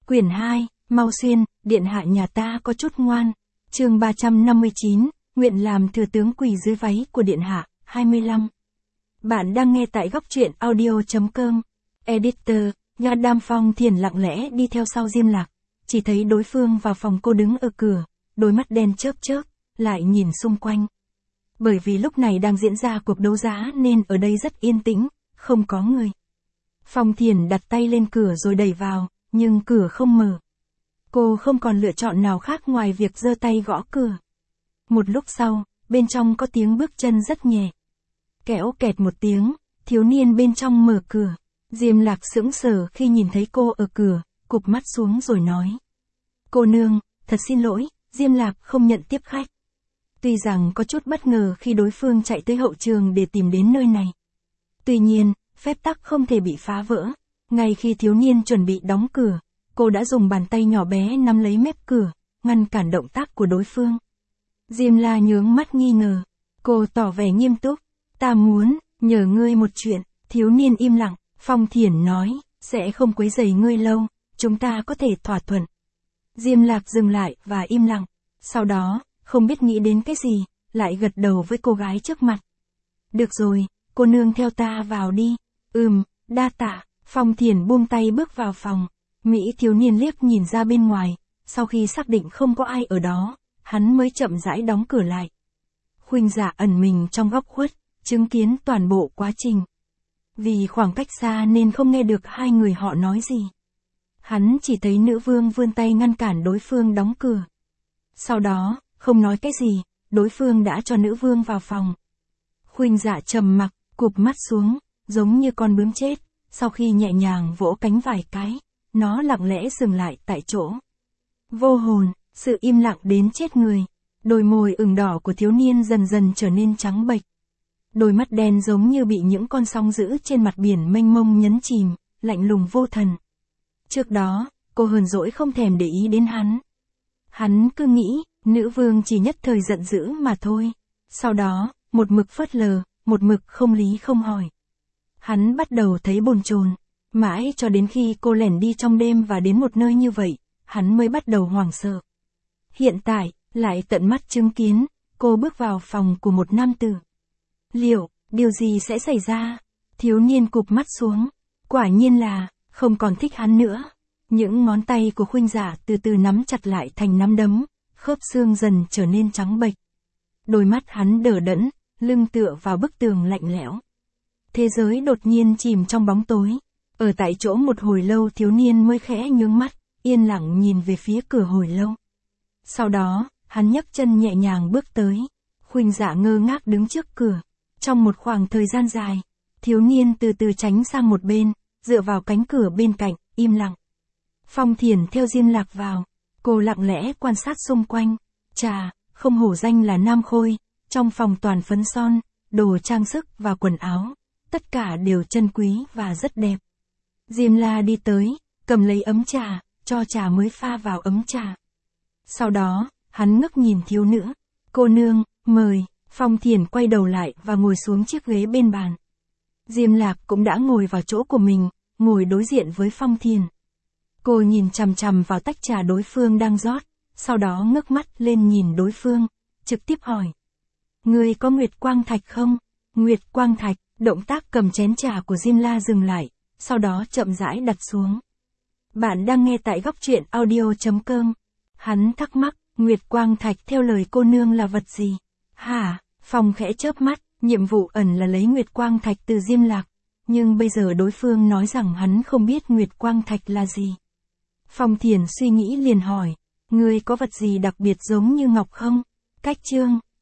Quyển 2, Mau Xuyên, điện hạ nhà ta có chút ngoan. Chương 359, nguyện làm thừa tướng quỳ dưới váy của điện hạ, 25. Bạn đang nghe tại góc truyện audio.com. Editor, Nha Đam Phong Thiền lặng lẽ đi theo sau Diêm Lạc, chỉ thấy đối phương vào phòng cô đứng ở cửa, đôi mắt đen chớp chớp, lại nhìn xung quanh. Bởi vì lúc này đang diễn ra cuộc đấu giá nên ở đây rất yên tĩnh, không có người. Phong Thiền đặt tay lên cửa rồi đẩy vào, nhưng cửa không mở. Cô không còn lựa chọn nào khác ngoài việc giơ tay gõ cửa. Một lúc sau, bên trong có tiếng bước chân rất nhẹ. Kẽo kẹt một tiếng, thiếu niên bên trong mở cửa. Diêm Lạc sững sờ khi nhìn thấy cô ở cửa, cụp mắt xuống rồi nói. Cô nương, thật xin lỗi, Diêm Lạc không nhận tiếp khách. Tuy rằng có chút bất ngờ khi đối phương chạy tới hậu trường để tìm đến nơi này. Tuy nhiên, phép tắc không thể bị phá vỡ. Ngay khi thiếu niên chuẩn bị đóng cửa, cô đã dùng bàn tay nhỏ bé nắm lấy mép cửa, ngăn cản động tác của đối phương. Diêm La nhướng mắt nghi ngờ. Cô tỏ vẻ nghiêm túc. Ta muốn nhờ ngươi một chuyện. Thiếu niên im lặng. Phong Thiển nói, sẽ không quấy rầy ngươi lâu, chúng ta có thể thỏa thuận. Diêm Lạc dừng lại và im lặng. Sau đó, không biết nghĩ đến cái gì, lại gật đầu với cô gái trước mặt. Được rồi, cô nương theo ta vào đi. Đa tạ. Phong Thiển buông tay bước vào phòng. Mỹ thiếu niên liếc nhìn ra bên ngoài, sau khi xác định không có ai ở đó, hắn mới chậm rãi đóng cửa lại. Khuynh Dạ ẩn mình trong góc khuất, chứng kiến toàn bộ quá trình. Vì khoảng cách xa nên không nghe được hai người họ nói gì. Hắn chỉ thấy nữ vương vươn tay ngăn cản đối phương đóng cửa. Sau đó, không nói cái gì, đối phương đã cho nữ vương vào phòng. Khuynh Dạ trầm mặc, cụp mắt xuống, giống như con bướm chết, sau khi nhẹ nhàng vỗ cánh vài cái, nó lặng lẽ dừng lại tại chỗ. Vô hồn, sự im lặng đến chết người. Đôi môi ửng đỏ của thiếu niên dần dần trở nên trắng bệch. Đôi mắt đen giống như bị những con sóng dữ trên mặt biển mênh mông nhấn chìm, lạnh lùng vô thần. Trước đó, cô hờn dỗi không thèm để ý đến hắn. Hắn cứ nghĩ, nữ vương chỉ nhất thời giận dữ mà thôi. Sau đó, một mực phớt lờ, một mực không lý không hỏi. Hắn bắt đầu thấy bồn chồn, mãi cho đến khi cô lẻn đi trong đêm và đến một nơi như vậy, hắn mới bắt đầu hoảng sợ. Hiện tại, lại tận mắt chứng kiến, cô bước vào phòng của một nam tử. Liệu, điều gì sẽ xảy ra? Thiếu niên cụp mắt xuống. Quả nhiên là, không còn thích hắn nữa. Những ngón tay của Khuynh Dạ từ từ nắm chặt lại thành nắm đấm, khớp xương dần trở nên trắng bệch. Đôi mắt hắn đờ đẫn, lưng tựa vào bức tường lạnh lẽo. Thế giới đột nhiên chìm trong bóng tối. Ở tại chỗ một hồi lâu thiếu niên mới khẽ nhướng mắt, yên lặng nhìn về phía cửa hồi lâu. Sau đó, hắn nhấc chân nhẹ nhàng bước tới. Khuynh Dạ ngơ ngác đứng trước cửa. Trong một khoảng thời gian dài, thiếu niên từ từ tránh sang một bên, dựa vào cánh cửa bên cạnh, im lặng. Phong Thiển theo Diêm Lạc vào. Cô lặng lẽ quan sát xung quanh. Chà, không hổ danh là Nam Khôi, trong phòng toàn phấn son, đồ trang sức và quần áo. Tất cả đều chân quý và rất đẹp. Diêm La đi tới, cầm lấy ấm trà, cho trà mới pha vào ấm trà. Sau đó, hắn ngước nhìn thiếu nữ. Cô nương, mời. Phong Thiển quay đầu lại và ngồi xuống chiếc ghế bên bàn. Diêm Lạc cũng đã ngồi vào chỗ của mình, ngồi đối diện với Phong Thiển. Cô nhìn chằm chằm vào tách trà đối phương đang rót, sau đó ngước mắt lên nhìn đối phương, trực tiếp hỏi. Ngươi có Nguyệt Quang Thạch không? Nguyệt Quang Thạch, động tác cầm chén trà của Diêm La dừng lại, sau đó chậm rãi đặt xuống. Bạn đang nghe tại góc truyện audio.com. Hắn thắc mắc, Nguyệt Quang Thạch theo lời cô nương là vật gì? Hả? Phong khẽ chớp mắt, nhiệm vụ ẩn là lấy Nguyệt Quang Thạch từ Diêm Lạc. Nhưng bây giờ đối phương nói rằng hắn không biết Nguyệt Quang Thạch là gì. Phong Thiển suy nghĩ liền hỏi, ngươi có vật gì đặc biệt giống như ngọc không? Cách chương.